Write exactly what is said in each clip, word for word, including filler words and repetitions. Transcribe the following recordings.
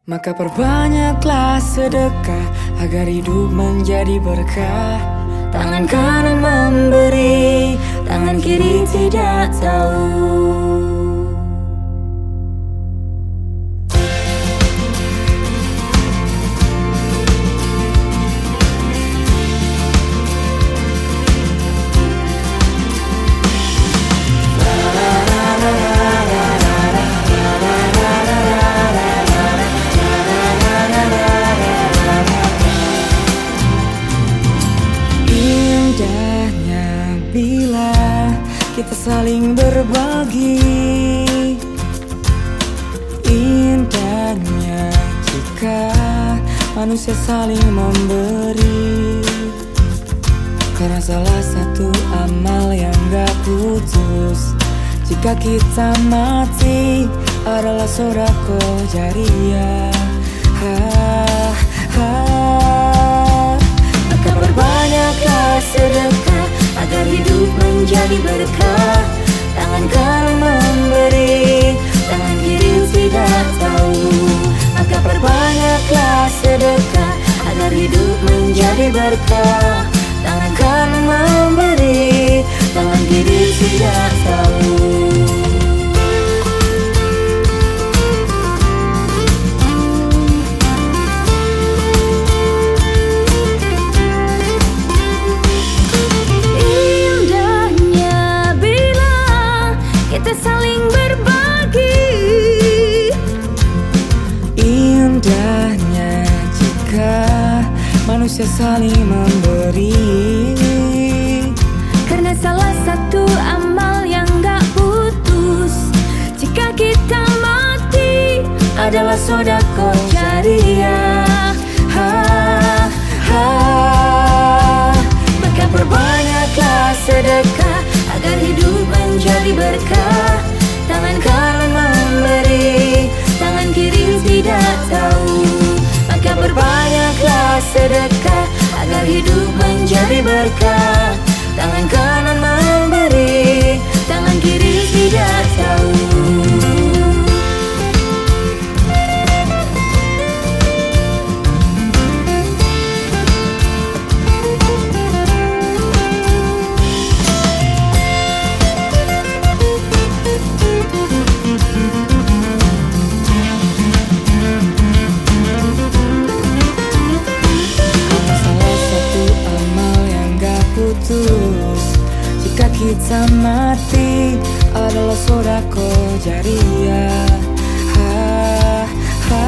Maka perbanyaklah sedekah agar hidup menjadi berkah. Tangan kanan memberi, tangan kiri tidak tahu. Bila kita saling berbagi, indahnya jika manusia saling memberi. Karena salah satu amal yang gak putus jika kita mati adalah sodaqoh jariyah. Ha, ha. Maka perbanyaklah sedekah agar hidup menjadi berkah. Tangan kanan memberi, tangan kiri tidak tahu. Maka perbanyaklah sedekah agar hidup menjadi berkah. Tangan kanan memberi, tangan kiri tidak tahu. Indahnya jika manusia saling memberi. Karena salah satu amal yang gak putus jika kita mati adalah sodaqoh jariyah. Ha, ha. Maka perbanyaklah sedekah agar hidup menjadi berkah. Tangan kanan memberi, tangan kiri tidak tahu. Maka berbanyaklah sedekah agar hidup menjadi berkah. Tangan kanan memberi, tangan kiri tidak tahu. Jika kita mati adalah sodaqoh jariyah. Ha, ha.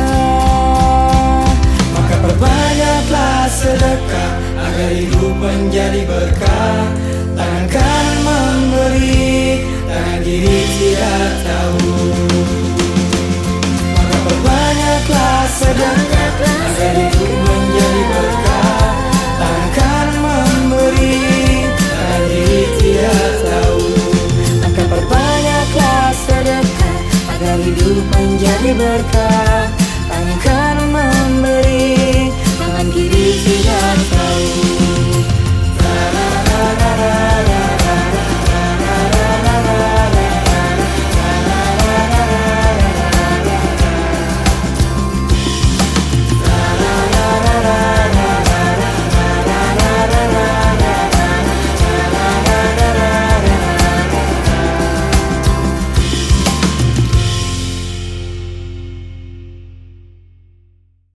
Maka perbanyaklah sedekah agar hidup menjadi berkah. Tangan kanan memberi, tangan kiri tidak tahu. Maka perbanyaklah sedekah agar hidup menjadi berkah. Tangan kanan memberi, tangan kiri tidak tahu. Maka perbanyaklah sedekah agar hidup menjadi berkah.